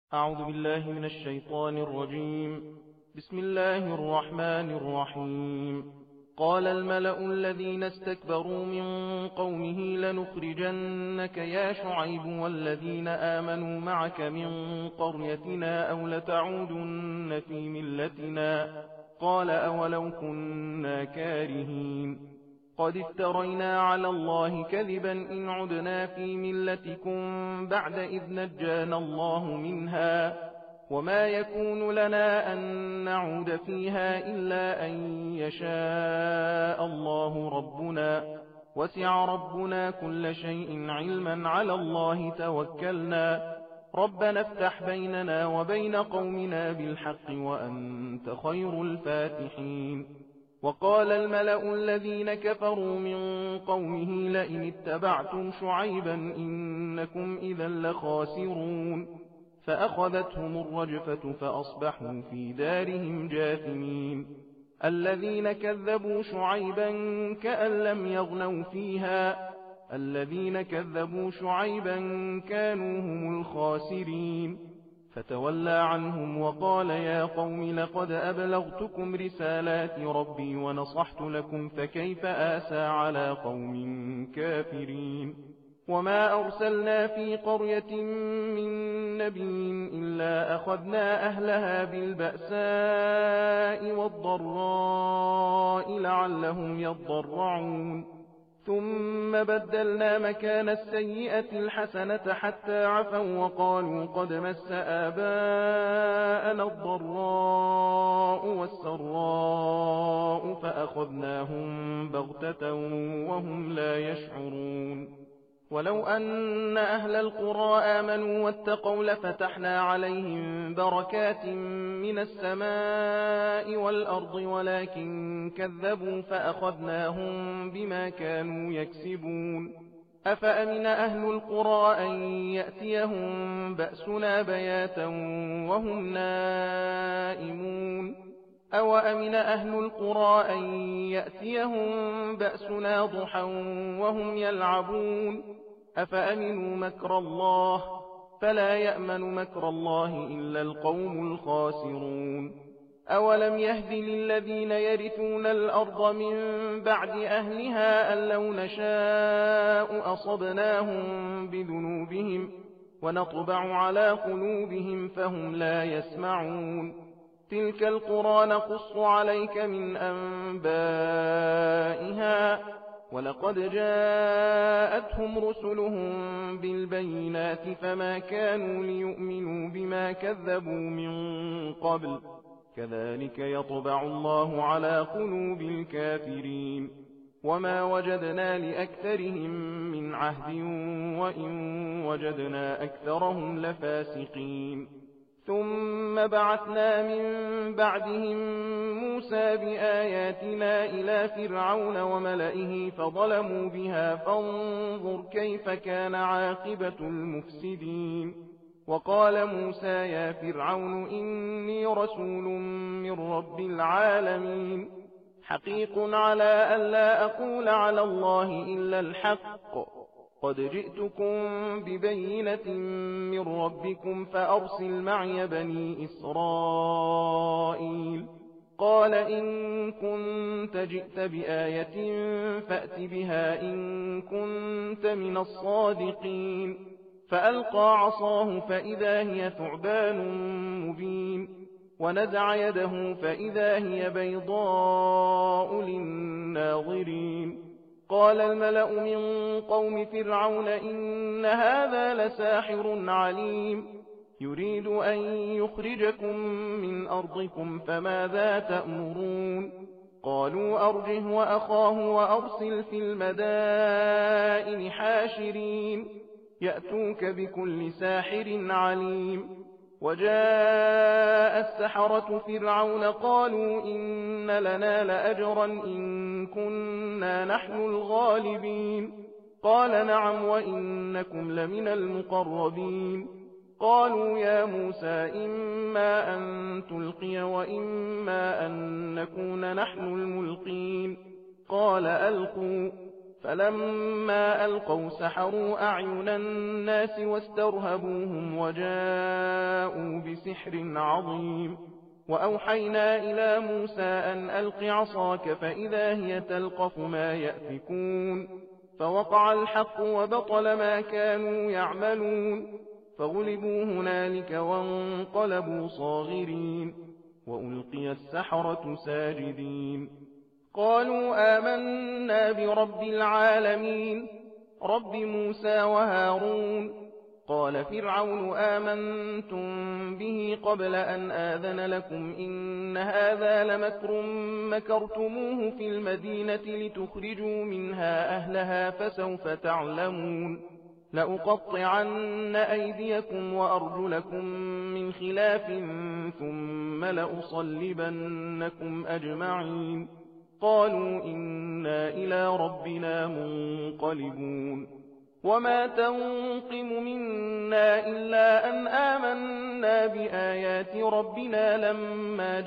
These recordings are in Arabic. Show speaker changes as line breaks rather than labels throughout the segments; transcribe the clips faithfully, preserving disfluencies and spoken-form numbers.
أعوذ بالله من الشيطان الرجيم. بسم الله الرحمن الرحيم. قال الملأ الذين استكبروا من قومه لنخرجنك يا شعيب والذين آمنوا معك من قريتنا أو لتعودن في ملتنا. قال أولو كنا كارهين. قد افترينا على الله كذبا إن عدنا في ملتكم بعد إذ نجانا الله منها، وما يكون لنا أن نعود فيها إلا أن يشاء الله ربنا، وسع ربنا كل شيء علما، على الله توكلنا، ربنا افتح بيننا وبين قومنا بالحق وأنت خير الفاتحين. وقال الملأ الذين كفروا من قومه لئن اتبعتم شعيبا إنكم إذا لخاسرون. فأخذتهم الرجفة فأصبحوا في دارهم جاثمين. الذين كذبوا شعيبا كأن لم يغنوا فيها، الذين كذبوا شعيبا كانوا هم الخاسرين. فتولى عنهم وقال يا قوم لقد أبلغتكم رسالات ربي ونصحت لكم فكيف آسى على قوم كافرين. وما أرسلنا في قرية من نبي إلا أخذنا أهلها بالبأساء والضراء لعلهم يضرعون. ثم بدلنا مكان السيئة الحسنة حتى عفوا وقالوا قد مس آباءنا الضراء والسراء فأخذناهم بغتة وهم لا يشعرون. ولو أن أهل القرى آمنوا واتقوا لفتحنا عليهم بركات من السماء والأرض ولكن كذبوا فأخذناهم بما كانوا يكسبون. أفأمن أهل القرى أن يأتيهم بأسنا بياتا وهم نائمون أو أمن أهل القرى أن يأتيهم بأسنا ضحى وهم يلعبون. أفأمنوا مكر الله فلا يأمن مكر الله إلا القوم الخاسرون. أولم يهد للذين يرثون الأرض من بعد أهلها أن لو نشاء أصبناهم بذنوبهم ونطبع على قلوبهم فهم لا يسمعون. تلك القرى نقص عليك من أنبائها ولقد جاءتهم رسلهم بالبينات فما كانوا ليؤمنوا بما كذبوا من قبل كذلك يطبع الله على قلوب الكافرين. وما وجدنا لأكثرهم من عهد وإن وجدنا أكثرهم لفاسقين. ثم بعثنا من بعدهم موسى بآياتنا إلى فرعون وملئه فظلموا بها فانظر كيف كان عاقبة المفسدين. وقال موسى يا فرعون إني رسول من رب العالمين حقيق على ألا أقول على الله إلا الحق قد جئتكم ببينة من ربكم فأرسل معي بني إسرائيل. قال إن كنت جئت بآية فأت بها إن كنت من الصادقين. فألقى عصاه فإذا هي ثعبان مبين ونزع يده فإذا هي بيضاء للناظرين. قال الملأ من قوم فرعون إن هذا لساحر عليم يريد أن يخرجكم من أرضكم فماذا تأمرون. قالوا أرجه وأخاه وأرسل في المدائن حاشرين يأتوك بكل ساحر عليم. وجاء السحرة فرعون قالوا إن لنا لأجرا إن كنا نحن الغالبين. قال نعم وإنكم لمن المقربين. قالوا يا موسى إما أن تلقي وإما أن نكون نحن الملقين. قال ألقوا فلما ألقوا سحروا أعين الناس واسترهبوهم وجاءوا بسحر عظيم وأوحينا إلى موسى أن ألق عصاك فإذا هي تلقف ما يأفكون فوقع الحق وبطل ما كانوا يعملون فغلبوا هنالك وانقلبوا صاغرين وألقي السحرة ساجدين قالوا آمنا برب العالمين رب موسى وهارون قال فرعون آمنتم به قبل أن آذن لكم إن هذا لمكر مكرتموه في المدينة لتخرجوا منها أهلها فسوف تعلمون لأقطعن أيديكم وأرجلكم من خلاف ثم لأصلبنكم أجمعين قالوا إنا إلى ربنا منقلبون وما تنقم منا إلا أن آمنا بآيات ربنا لما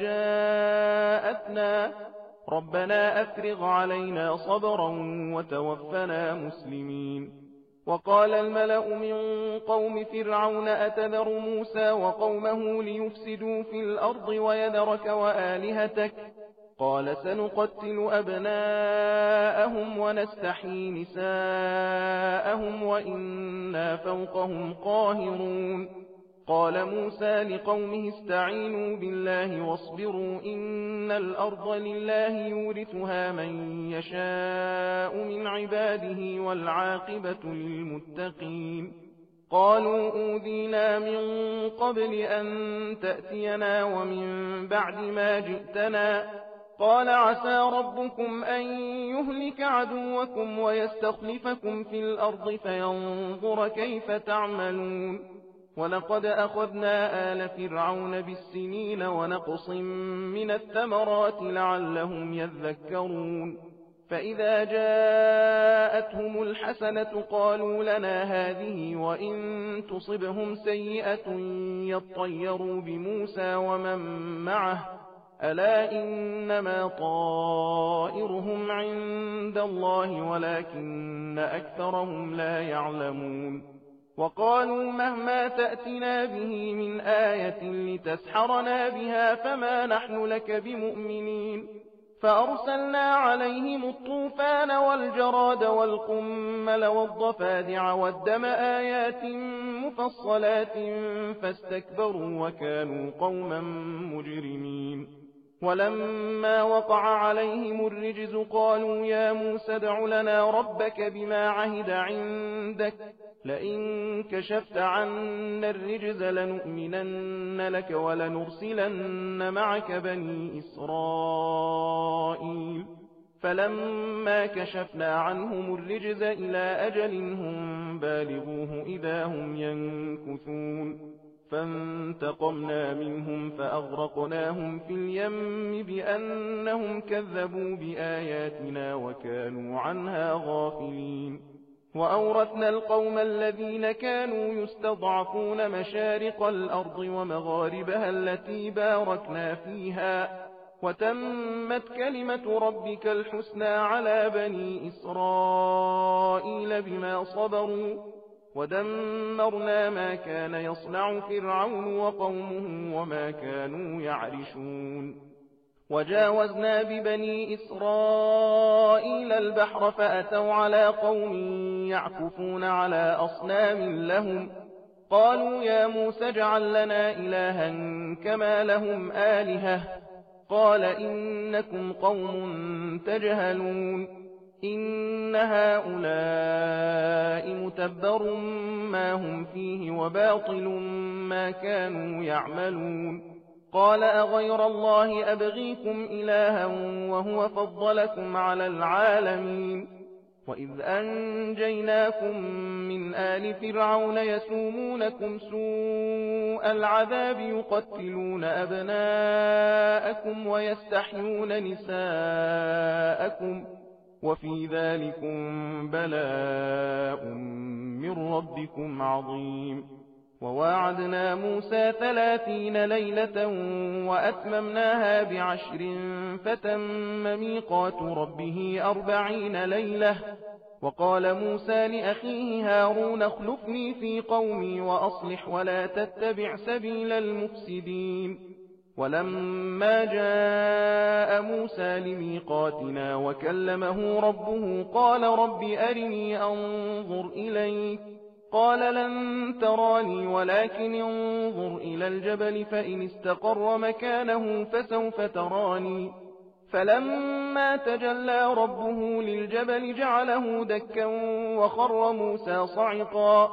جاءتنا ربنا أفرغ علينا صبرا وتوفنا مسلمين وقال الملأ من قوم فرعون أتذر موسى وقومه ليفسدوا في الأرض ويذرك وآلهتك قال سنقتل أبناءهم ونستحيي نساءهم وإنا فوقهم قاهرون قال موسى لقومه استعينوا بالله واصبروا إن الأرض لله يورثها من يشاء من عباده والعاقبة للمتقين قالوا أوذينا من قبل أن تأتينا ومن بعد ما جئتنا قال عسى ربكم أن يهلك عدوكم ويستخلفكم في الأرض فينظر كيف تعملون ولقد أخذنا آل فرعون بالسنين ونقص من الثمرات لعلهم يذكرون فإذا جاءتهم الحسنة قالوا لنا هذه وإن تصبهم سيئة يطيروا بموسى ومن معه ألا إنما طائرهم عند الله ولكن أكثرهم لا يعلمون وقالوا مهما تأتنا به من آية لتسحرنا بها فما نحن لك بمؤمنين فأرسلنا عليهم الطوفان والجراد والقمل والضفادع والدم آيات مفصلات فاستكبروا وكانوا قوما مجرمين ولما وقع عليهم الرجز قالوا يا موسى ادع لنا ربك بما عهد عندك لئن كشفت عنا الرجز لنؤمنن لك ولنرسلن معك بني إسرائيل فلما كشفنا عنهم الرجز إلى أجل هم بالغوه إذا هم ينكثون فانتقمنا منهم فأغرقناهم في اليم بأنهم كذبوا بآياتنا وكانوا عنها غافلين وأورثنا القوم الذين كانوا يستضعفون مشارق الأرض ومغاربها التي باركنا فيها وتمت كلمة ربك الحسنى على بني إسرائيل بما صبروا ودمرنا ما كان يصنع فرعون وقومه وما كانوا يعرشون وجاوزنا ببني إسرائيل البحر فأتوا على قوم يعكفون على أصنام لهم قالوا يا موسى اجعل لنا إلها كما لهم آلهة قال إنكم قوم تجهلون إن هؤلاء متبر ما هم فيه وباطل ما كانوا يعملون قال أغير الله أبغيكم إلها وهو فضلكم على العالمين وإذ أنجيناكم من آل فرعون يسومونكم سوء العذاب يقتلون أبناءكم ويستحيون نساءكم وفي ذلكم بلاء من ربكم عظيم وواعدنا موسى ثلاثين ليلة وأتممناها بعشر فتم ميقات ربه أربعين ليلة. وقال موسى لأخيه هارون اخلفني في قومي وأصلح ولا تتبع سبيل المفسدين. ولما جاء موسى لميقاتنا وكلمه ربه قال رب أرني أنظر إليك قال لن تراني ولكن انظر إلى الجبل فإن استقر مكانه فسوف تراني. فلما تجلى ربه للجبل جعله دكا وخر موسى صعقا.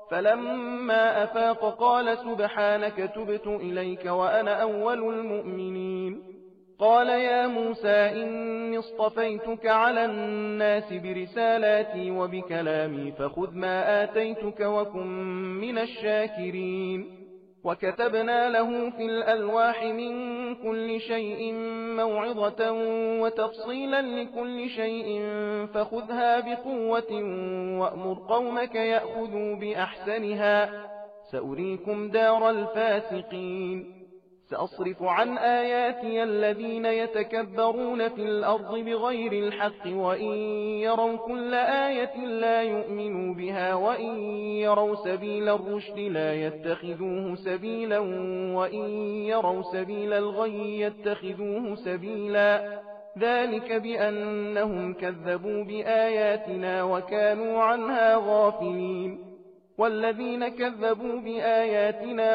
فلما أفاق قال سبحانك تبت إليك وأنا أول المؤمنين. قال يا موسى إني اصطفيتك على الناس برسالاتي وبكلامي فخذ ما آتيتك وكن من الشاكرين. وكتبنا له في الألواح من كل شيء موعظة وتفصيلا لكل شيء فخذها بقوة وأمر قومك يأخذوا بأحسنها سأريكم دار الفاسقين. سأصرف عن آياتي الذين يتكبرون في الأرض بغير الحق وإن يروا كل آية لا يؤمنوا بها وإن يروا سبيل الرشد لا يتخذوه سبيلا وإن يروا سبيل الغي يتخذوه سبيلا. ذلك بأنهم كذبوا بآياتنا وكانوا عنها غافلين. والذين كذبوا بآياتنا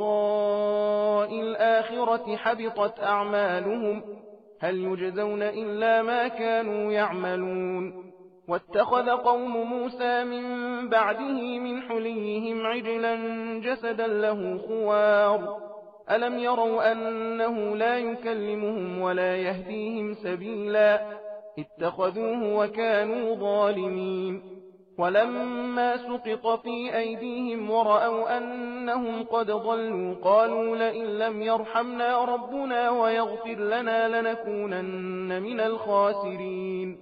ولقاء الآخرة حبطت أعمالهم هل يجزون إلا ما كانوا يعملون. واتخذ قوم موسى من بعده من حليهم عجلا جسدا له خوار ألم يروا أنه لا يكلمهم ولا يهديهم سبيلا اتخذوه وكانوا ظالمين. ولما سقط في أيديهم ورأوا أنهم قد ضلوا قالوا لئن لم يرحمنا ربنا ويغفر لنا لنكونن من الخاسرين.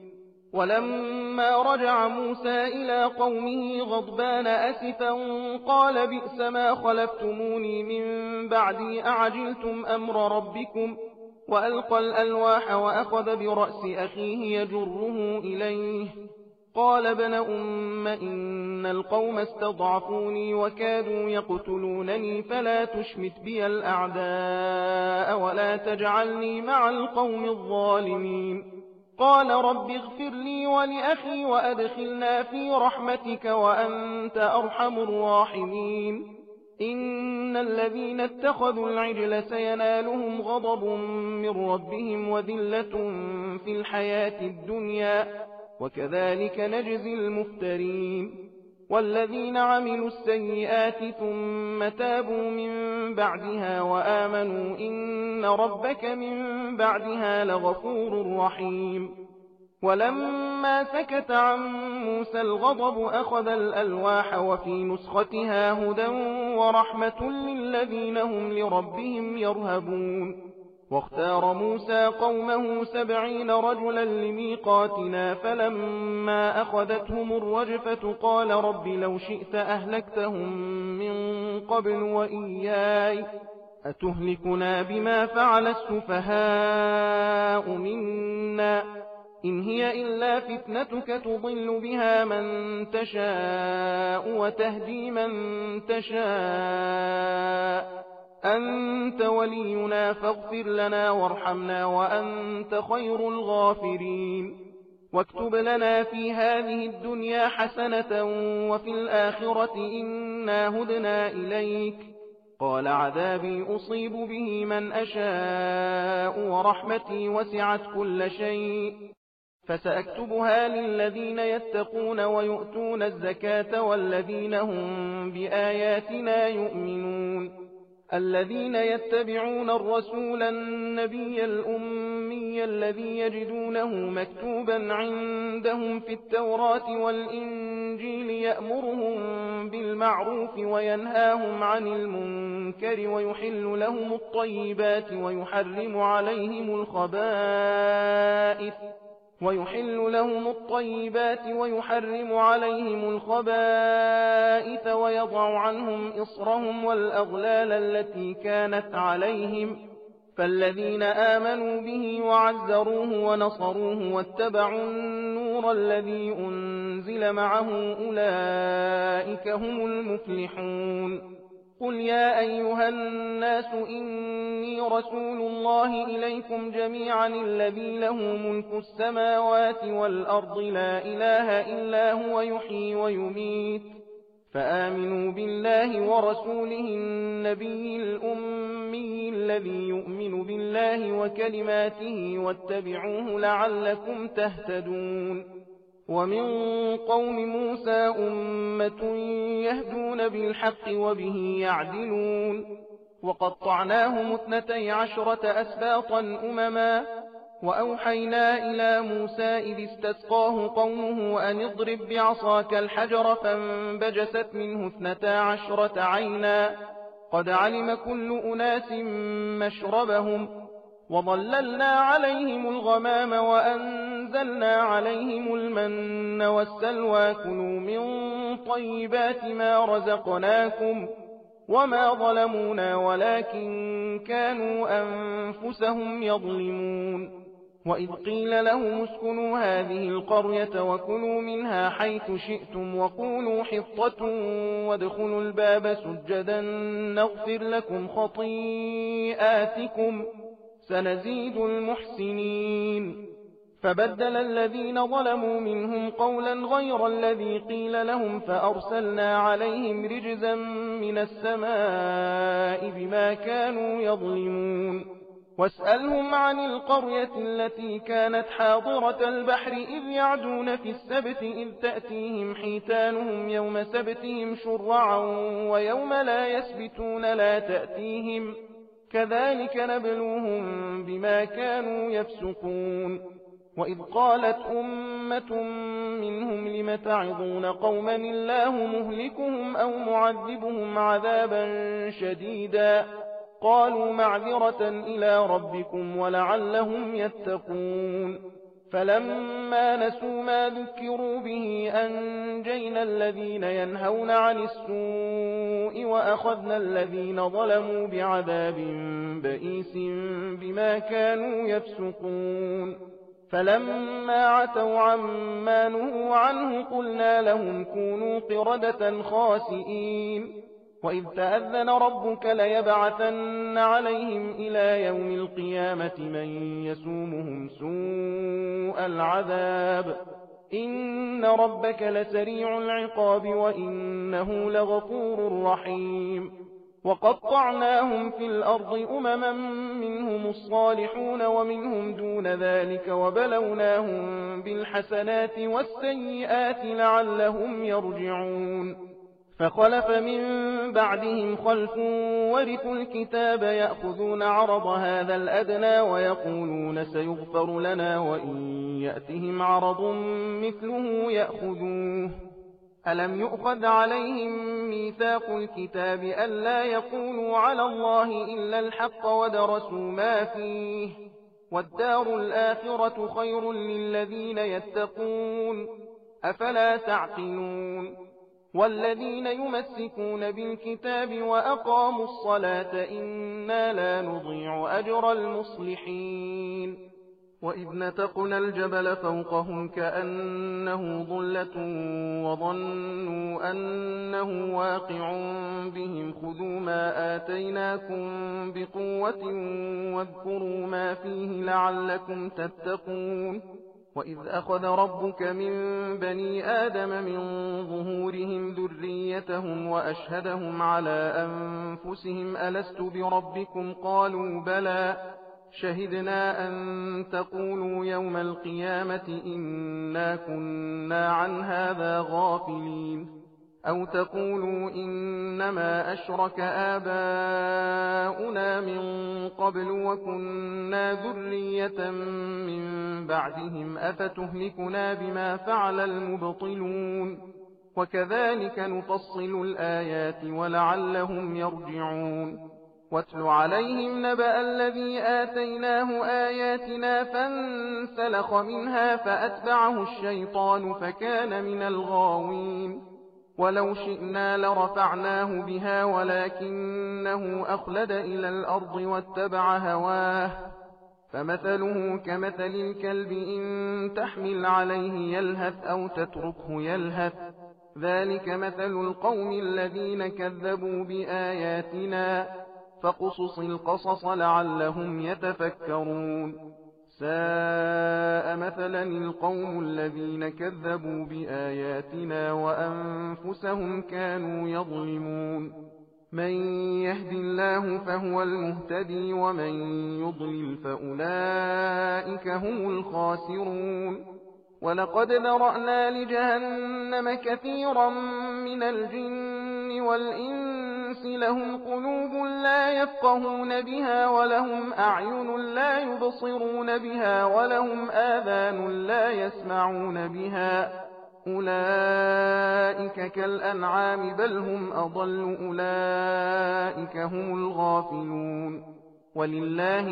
ولما رجع موسى إلى قومه غضبان أسفا قال بئس ما خلفتموني من بعدي أعجلتم أمر ربكم وألقى الألواح وأخذ برأس أخيه يجره إليه قال ابن أم إن القوم استضعفوني وكادوا يقتلونني فلا تشمت بي الأعداء ولا تجعلني مع القوم الظالمين. قال رب اغفر لي ولأخي وأدخلنا في رحمتك وأنت أرحم الراحمين. إن الذين اتخذوا العجل سينالهم غضب من ربهم وذلة في الحياة الدنيا وكذلك نجزي المفترين. والذين عملوا السيئات ثم تابوا من بعدها وآمنوا إن ربك من بعدها لغفور رحيم. ولما سكت عن موسى الغضب أخذ الألواح وفي نسختها هدى ورحمة للذين هم لربهم يرهبون. واختار موسى قومه سبعين رجلا لميقاتنا فلما أخذتهم الرجفة قال رب لو شئت أهلكتهم من قبل وإياي أتهلكنا بما فعل السفهاء منا إن هي إلا فتنتك تضل بها من تشاء وتهدي من تشاء أنت ولينا فاغفر لنا وارحمنا وأنت خير الغافرين. واكتب لنا في هذه الدنيا حسنة وفي الآخرة إنا هدنا إليك. قال عذابي أصيب به من أشاء ورحمتي وسعت كل شيء فسأكتبها للذين يتقون ويؤتون الزكاة والذين هم بآياتنا يؤمنون. الذين يتبعون الرسول النبي الأمي الذي يجدونه مكتوبا عندهم في التوراة والإنجيل يأمرهم بالمعروف وينهاهم عن المنكر ويحل لهم الطيبات ويحرم عليهم الخبائث ويحل لهم الطيبات ويحرم عليهم الخبائث ويضع عنهم إصرهم والأغلال التي كانت عليهم فالذين آمنوا به وعزروه ونصروه واتبعوا النور الذي أنزل معه أولئك هم المفلحون قل يا أيها الناس إني رسول الله إليكم جميعا الذي له ملك السماوات والأرض لا إله إلا هو يحيي ويميت فآمنوا بالله ورسوله النبي الأمي الذي يؤمن بالله وكلماته واتبعوه لعلكم تهتدون ومن قوم موسى أمة يهدون بالحق وبه يعدلون وقطعناهم اثنتي عشرة أسباطا أمما وأوحينا إلى موسى إذ استسقاه قومه أن اضرب بعصاك الحجر فانبجست منه اثنتا عشرة عينا قد علم كل أناس مشربهم وظللنا عليهم الغمام وأنزلنا عليهم المن والسلوى كلوا من طيبات ما رزقناكم وما ظلمونا ولكن كانوا أنفسهم يظلمون وإذ قيل لهم اسكنوا هذه القرية وكلوا منها حيث شئتم وقولوا حطة وادخلوا الباب سجدا نغفر لكم خطيئاتكم سنزيد المحسنين فبدل الذين ظلموا منهم قولا غير الذي قيل لهم فأرسلنا عليهم رجزا من السماء بما كانوا يظلمون واسألهم عن القرية التي كانت حاضرة البحر إذ يعدون في السبت إذ تأتيهم حيتانهم يوم سبتهم شرعا ويوم لا يسبتون لا تأتيهم كذلك نبلوهم بما كانوا يفسقون وإذ قالت أمة منهم لم تعظون قوما الله مهلكهم أو معذبهم عذابا شديدا قالوا معذرة إلى ربكم ولعلهم يتقون فلما نسوا ما ذكروا به أنجينا الذين ينهون عن السوء وأخذنا الذين ظلموا بعذاب بئيس بما كانوا يفسقون فلما عتوا عما نهوا عنه قلنا لهم كونوا قردة خاسئين وإذ تأذن ربك ليبعثن عليهم إلى يوم القيامة من يسومهم سوء العذاب إن ربك لسريع العقاب وإنه لغفور رحيم وقطعناهم في الأرض أمما منهم الصالحون ومنهم دون ذلك وبلوناهم بالحسنات والسيئات لعلهم يرجعون فخلف من بعدهم خلف ورثوا الكتاب يأخذون عرض هذا الأدنى ويقولون سيغفر لنا وإن يأتهم عرض مثله يأخذوه ألم يؤخذ عليهم ميثاق الكتاب ألا يقولوا على الله إلا الحق ودرسوا ما فيه والدار الآخرة خير للذين يتقون أفلا تعقلون والذين يمسكون بالكتاب وأقاموا الصلاة إنا لا نضيع أجر المصلحين وإذ نتقنا الجبل فوقهم كأنه ظلة وظنوا أنه واقع بهم خذوا ما آتيناكم بقوة واذكروا ما فيه لعلكم تتقون وإذ أخذ ربك من بني آدم من ظهورهم ذريتهم وأشهدهم على أنفسهم ألست بربكم قالوا بلى شهدنا أن تقولوا يوم القيامة إنا كنا عن هذا غافلين أو تقولوا إنما أشرك آباؤنا من قبل وكنا ذرية من بعدهم أفتهلكنا بما فعل المبطلون وكذلك نفصل الآيات ولعلهم يرجعون واتل عليهم نبأ الذي آتيناه آياتنا فانسلخ منها فأتبعه الشيطان فكان من الغاوين ولو شئنا لرفعناه بها ولكنه أخلد إلى الأرض واتبع هواه فمثله كمثل الكلب إن تحمل عليه يلهث أو تتركه يلهث ذلك مثل القوم الذين كذبوا بآياتنا فقصص القصص لعلهم يتفكرون ساء مثلا القوم الذين كذبوا بآياتنا وأنفسهم كانوا يظلمون من يهد الله فهو المهتدي ومن يضلل فأولئك هم الخاسرون ولقد ذرأنا لجهنم كثيرا من الجن والإنس لهم قلوب لا يفقهون بها ولهم أعين لا يبصرون بها ولهم آذان لا يسمعون بها أولئك كالأنعام بل هم أضل أولئك هم الغافلون ولله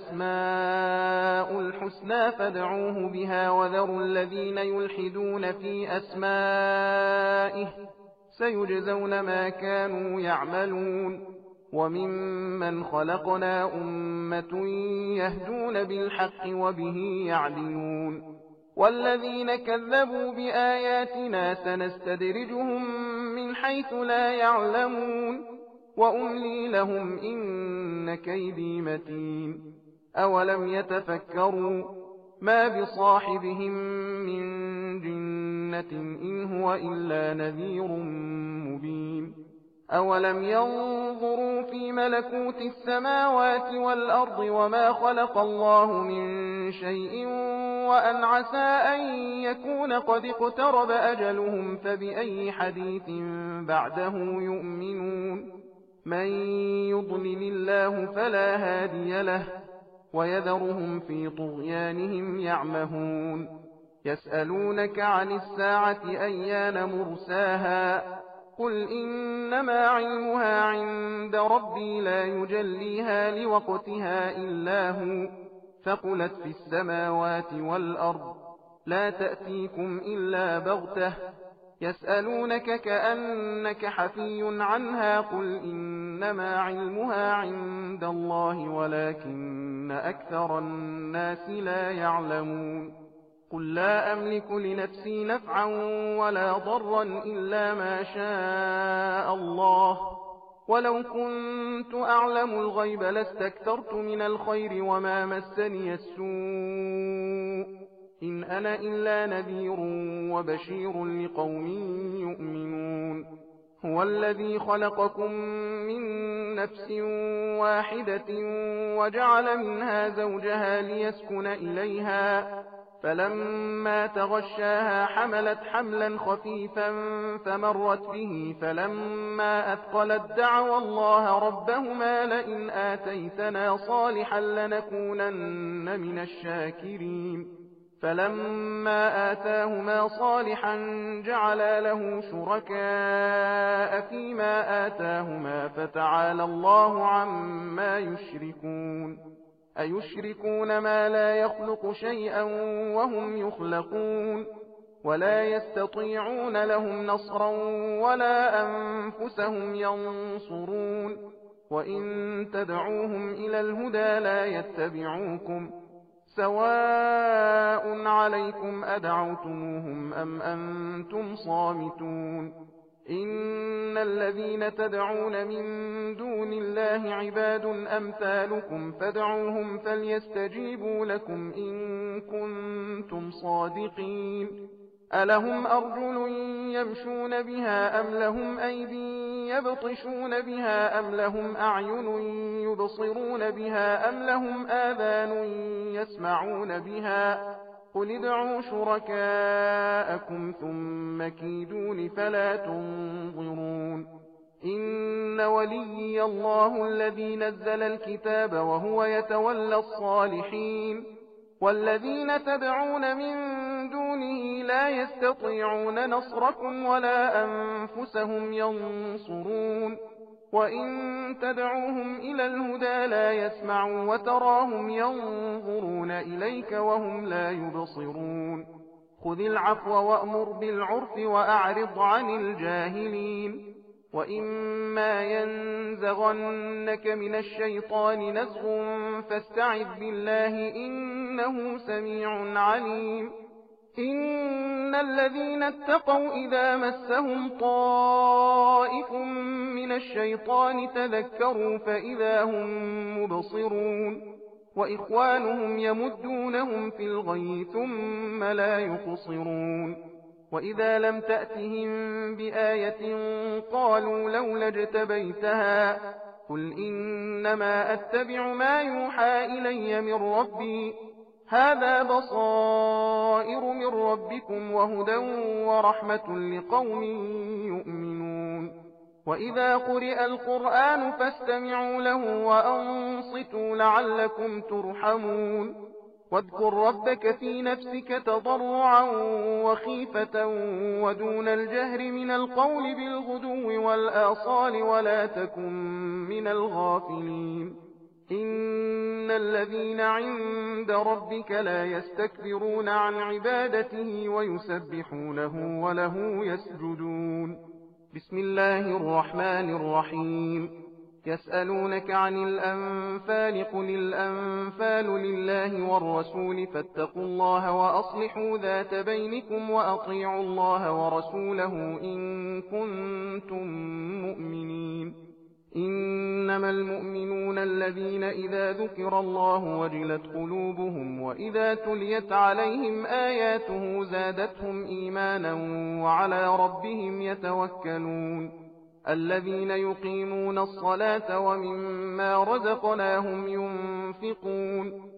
الأسماء الحسنى فادعوه بها وذروا الذين يلحدون في أسمائه سيجزون ما كانوا يعملون وممن خلقنا أمة يهدون بالحق وبه يعدلون والذين كذبوا بآياتنا سنستدرجهم من حيث لا يعلمون وأملي لهم إن كيدي متين أولم يتفكروا ما بصاحبهم من جنة إن هو إلا نذير مبين أولم ينظروا في ملكوت السماوات والأرض وما خلق الله من شيء وأن عسى أن يكون قد اقترب أجلهم فبأي حديث بعده يؤمنون من يضلل الله فلا هادي له ويذرهم في طغيانهم يعمهون يسألونك عن الساعة أيان مرساها قل إنما علمها عند ربي لا يجليها لوقتها إلا هو ثقلت في السماوات والأرض لا تأتيكم إلا بغتة يسألونك كأنك حفي عنها قل إنما علمها عند الله ولكن أكثر الناس لا يعلمون قل لا أملك لنفسي نفعا ولا ضرا إلا ما شاء الله ولو كنت أعلم الغيب لاستكثرت من الخير وما مسني السوء إن أنا إلا نذير وبشير لقوم يؤمنون هو الذي خلقكم من نفس واحدة وجعل منها زوجها ليسكن إليها فلما تغشاها حملت حملا خفيفا فمرت به فلما أثقلت دعوا الله ربهما لئن آتيتنا صالحا لنكونن من الشاكرين فلما آتاهما صالحا جعلا له شركاء فيما آتاهما فتعالى الله عما يشركون أيشركون ما لا يخلق شيئا وهم يخلقون ولا يستطيعون لهم نصرا ولا أنفسهم ينصرون وإن تدعوهم إلى الهدى لا يتبعوكم سواء عليكم أدعوتموهم أم أنتم صامتون إن الذين تدعون من دون الله عباد أمثالكم فادعوهم فليستجيبوا لكم إن كنتم صادقين ألهم أرجل يمشون بها أم لهم أيدي يبطشون بها أم لهم أعين يبصرون بها أم لهم آذان يسمعون بها قل ادعوا شركاءكم ثم كيدون فلا تنظرون إن وليي الله الذي نزل الكتاب وهو يتولى الصالحين والذين تدعون من دونه لا يستطيعون نصركم ولا أنفسهم ينصرون وإن تدعوهم إلى الهدى لا يسمعوا وتراهم ينظرون إليك وهم لا يبصرون خذ العفو وأمر بالعرف وأعرض عن الجاهلين وإما ينزغنك من الشيطان نزغ فاستعذ بالله إنه سميع عليم إن الذين اتقوا إذا مسهم طائف من الشيطان تذكروا فإذا هم مبصرون وإخوانهم يمدونهم في الغي ثم لا يقصرون وإذا لم تأتهم بآية قالوا لولا اجتبيتها قل إنما أتبع ما يوحى إلي من ربي هذا بصائر من ربكم وهدى ورحمة لقوم يؤمنون وإذا قرئ القرآن فاستمعوا له وأنصتوا لعلكم ترحمون واذكر ربك في نفسك تضرعا وخيفة ودون الجهر من القول بالغدو والآصال ولا تكن من الغافلين إن الذين عند ربك لا يستكبرون عن عبادته ويسبحونه وله يسجدون بسم الله الرحمن الرحيم يسألونك عن الأنفال قل الأنفال لله والرسول فاتقوا الله وأصلحوا ذات بينكم وأطيعوا الله ورسوله إن كنتم مؤمنين إنما المؤمنون الذين إذا ذكر الله وجلت قلوبهم وإذا تليت عليهم آياته زادتهم إيمانا وعلى ربهم يتوكلون الذين يقيمون الصلاة ومما رزقناهم ينفقون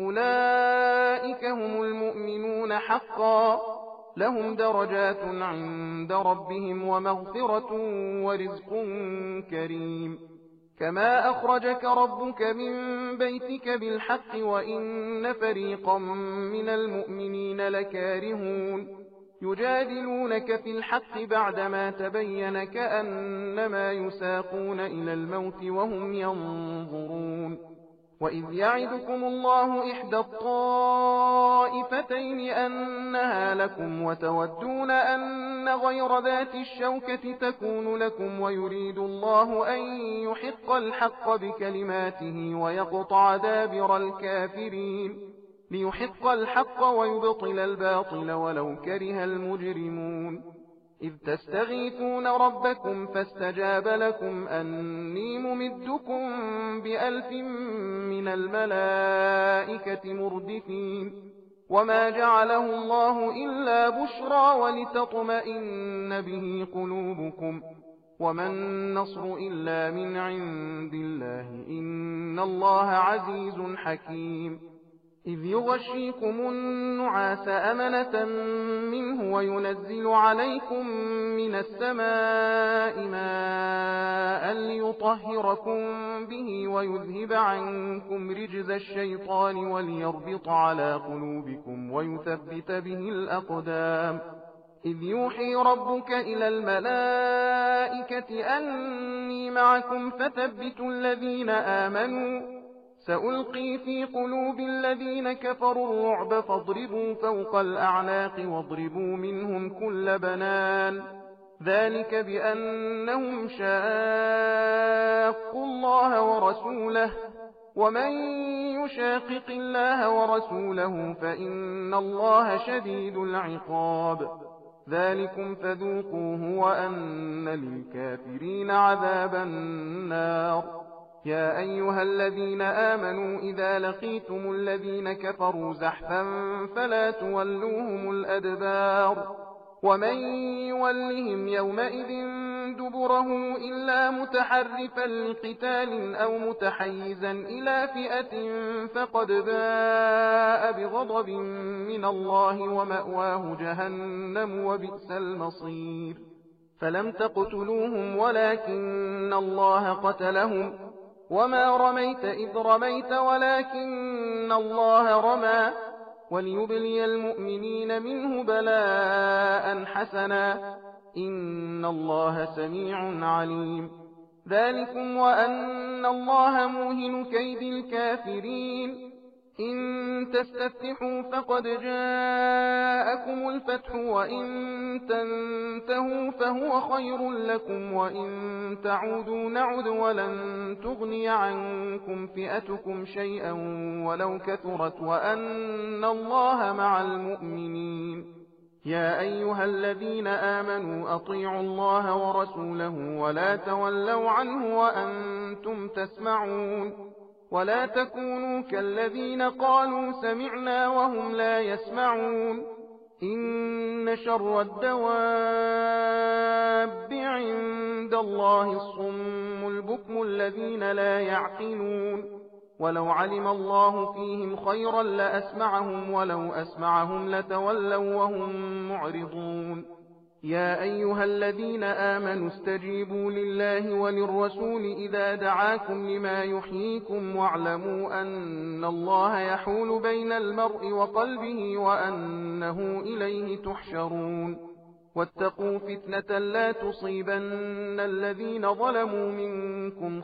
أولئك هم المؤمنون حقا لهم درجات عند ربهم ومغفرة ورزق كريم كما أخرجك ربك من بيتك بالحق وإن فريقا من المؤمنين لكارهون يجادلونك في الحق بعدما تبين كأنما يساقون إلى الموت وهم ينظرون وإذ يعدكم الله إحدى الطائفتين أنها لكم وتودون أن غير ذات الشوكة تكون لكم ويريد الله أن يحق الحق بكلماته ويقطع دابر الكافرين ليحق الحق ويبطل الباطل ولو كره المجرمون إذ تستغيثون ربكم فاستجاب لكم أني ممدكم بألف من الملائكة مردفين وما جعله الله إلا بشرى ولتطمئن به قلوبكم وما النصر إلا من عند الله إن الله عزيز حكيم إذ يغشيكم النعاس أمنة منه وينزل عليكم من السماء ماء ليطهركم به ويذهب عنكم رجز الشيطان وليربط على قلوبكم ويثبت به الأقدام إذ يوحي ربك إلى الملائكة أني معكم فثبتوا الذين آمنوا سألقي في قلوب الذين كفروا الرعب فاضربوا فوق الأعناق واضربوا منهم كل بنان ذلك بأنهم شاقوا الله ورسوله ومن يشاقق الله ورسوله فإن الله شديد العقاب ذلكم فذوقوه وأن للكافرين عذاب النار يا أيها الذين آمنوا إذا لقيتم الذين كفروا زحفا فلا تولوهم الأدبار ومن يولهم يومئذ دبره إلا متحرفا لقتال أو متحيزا إلى فئة فقد باء بغضب من الله ومأواه جهنم وبئس المصير فلم تقتلوهم ولكن الله قتلهم وما رميت إذ رميت ولكن الله رمى وليبلي المؤمنين منه بلاء حسنا إن الله سميع عليم ذلكم وأن الله موهن كيد الكافرين. إن تستفتحوا فقد جاءكم الفتح وإن تنتهوا فهو خير لكم وإن تعودوا نعد ولن تغني عنكم فئتكم شيئا ولو كثرت وأن الله مع المؤمنين. يا أيها الذين آمنوا أطيعوا الله ورسوله ولا تولوا عنه وأنتم تسمعون ولا تكونوا كالذين قالوا سمعنا وهم لا يسمعون. إن شر الدواب عند الله الصم البكم الذين لا يعقلون. ولو علم الله فيهم خيرا لأسمعهم ولو أسمعهم لتولوا وهم معرضون. يا أيها الذين آمنوا استجيبوا لله وللرسول إذا دعاكم لما يحييكم واعلموا أن الله يحول بين المرء وقلبه وأنه إليه تحشرون. واتقوا فتنة لا تصيبن الذين ظلموا منكم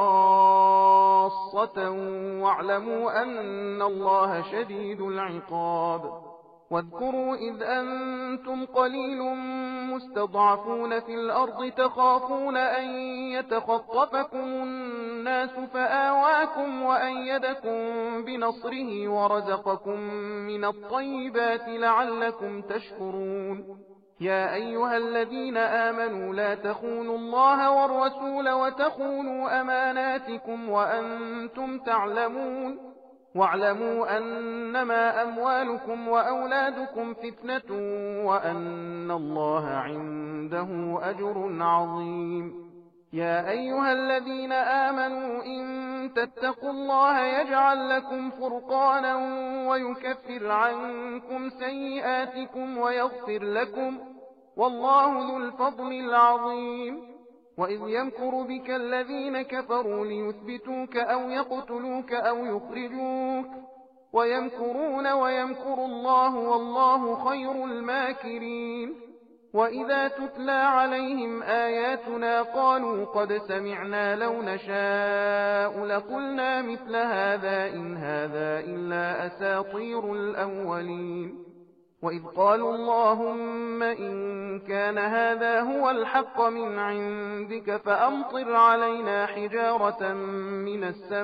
خاصة واعلموا أن الله شديد العقاب. واذكروا إذ أنتم قليل مستضعفون في الأرض تخافون أن يتخطفكم الناس فآواكم وأيدكم بنصره ورزقكم من الطيبات لعلكم تشكرون. يا أيها الذين آمنوا لا تخونوا الله والرسول وتخونوا أماناتكم وأنتم تعلمون. واعلموا أنما أموالكم وأولادكم فتنة وأن الله عنده أجر عظيم. يا أيها الذين آمنوا إن تتقوا الله يجعل لكم فرقانا ويكفر عنكم سيئاتكم ويغفر لكم والله ذو الفضل العظيم. وإذ يمكر بك الذين كفروا ليثبتوك أو يقتلوك أو يخرجوك ويمكرون ويمكر الله والله خير الماكرين. وإذا تتلى عليهم آياتنا قالوا قد سمعنا لو نشاء لقلنا مثل هذا إن هذا إلا أساطير الأولين. وإذ قالوا اللهم إن كان هذا هو الحق من عندك فأمطر علينا حجارة من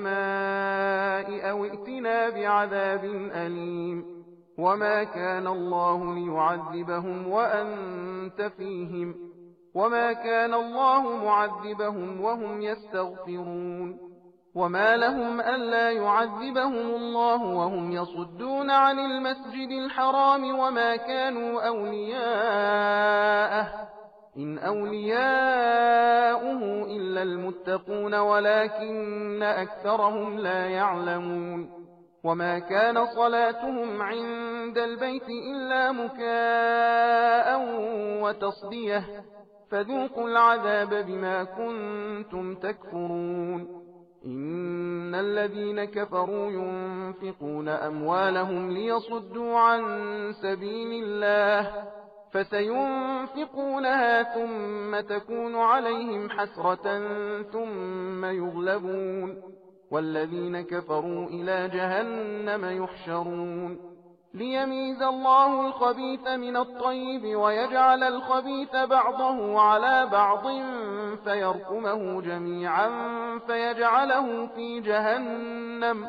السماء أو ائتنا بعذاب أليم. وما كان الله ليعذبهم وأنت فيهم وما كان الله معذبهم وهم يستغفرون. وما لهم ألا يعذبهم الله وهم يصدون عن المسجد الحرام وما كانوا أولياءه إن أولياؤه إلا المتقون ولكن أكثرهم لا يعلمون. وما كان صلاتهم عند البيت إلا مكاء وتصدية فذوقوا العذاب بما كنتم تكفرون. إن الذين كفروا ينفقون أموالهم ليصدوا عن سبيل الله فسينفقونها ثم تكون عليهم حسرة ثم يغلبون والذين كفروا إلى جهنم يحشرون. ليميز الله الخبيث من الطيب ويجعل الخبيث بعضه على بعض فيرقمه جميعا فيجعله في جهنم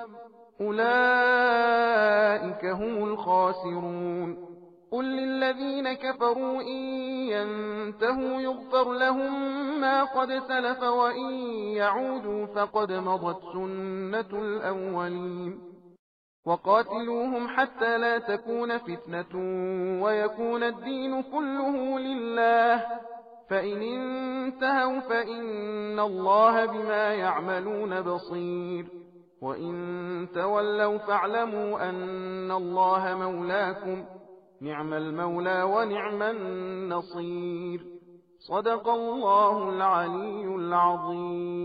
أولئك هم الخاسرون. قل للذين كفروا إن ينتهوا يغفر لهم ما قد سلف وإن يعودوا فقد مضت سنة الأولين. وقاتلوهم حتى لا تكون فتنة ويكون الدين كله لله فإن انتهوا فإن الله بما يعملون بصير. وإن تولوا فاعلموا أن الله مولاكم نعم المولى ونعم النصير. صدق الله العلي العظيم.